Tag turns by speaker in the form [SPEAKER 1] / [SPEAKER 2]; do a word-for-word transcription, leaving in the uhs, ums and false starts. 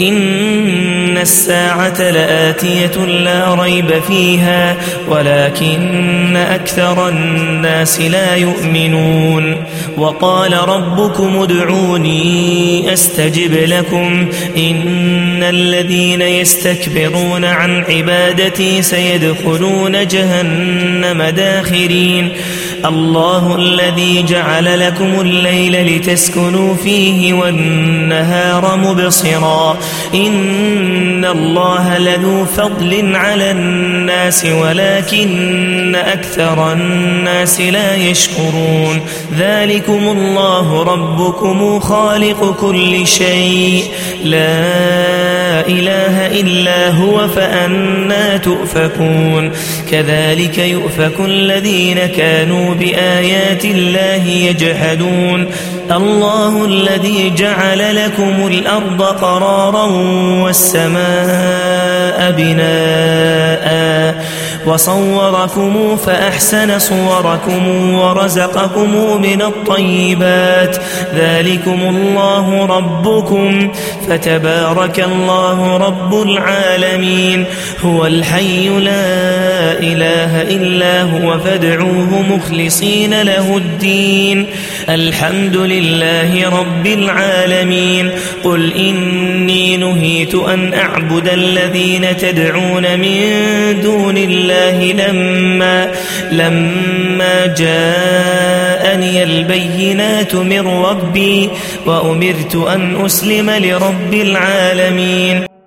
[SPEAKER 1] إن الساعة لآتية لا ريب فيها ولكن أكثر الناس لا يؤمنون وقال ربكم ادعوني أستجب لكم إن الذين يستكبرون عن عبادتي سيدخلون جهنم داخرين الله الذي جعل لكم الليل لتسكنوا فيه والنهار مبصرا إن الله لذو فضل على الناس ولكن أكثر الناس لا يشكرون ذلكم الله ربكم خالق كل شيء لا إله إلا هو فأنى تؤفكون كذلك يؤفك الذين كانوا بآيات الله يجحدون الله الذي جعل لكم الأرض قرارا والسماء بناء وصوركم فأحسن صوركم ورزقكم من الطيبات ذلكم الله ربكم فتبارك الله رب العالمين هو الحي لا إله إلا هو فادعوه مخلصين له الدين الحمد لله رب العالمين قل إني نهيت أن أعبد الذين تدعون من دون الله لما, لما جاءني البينات من ربي وأمرت أن أسلم لرب العالمين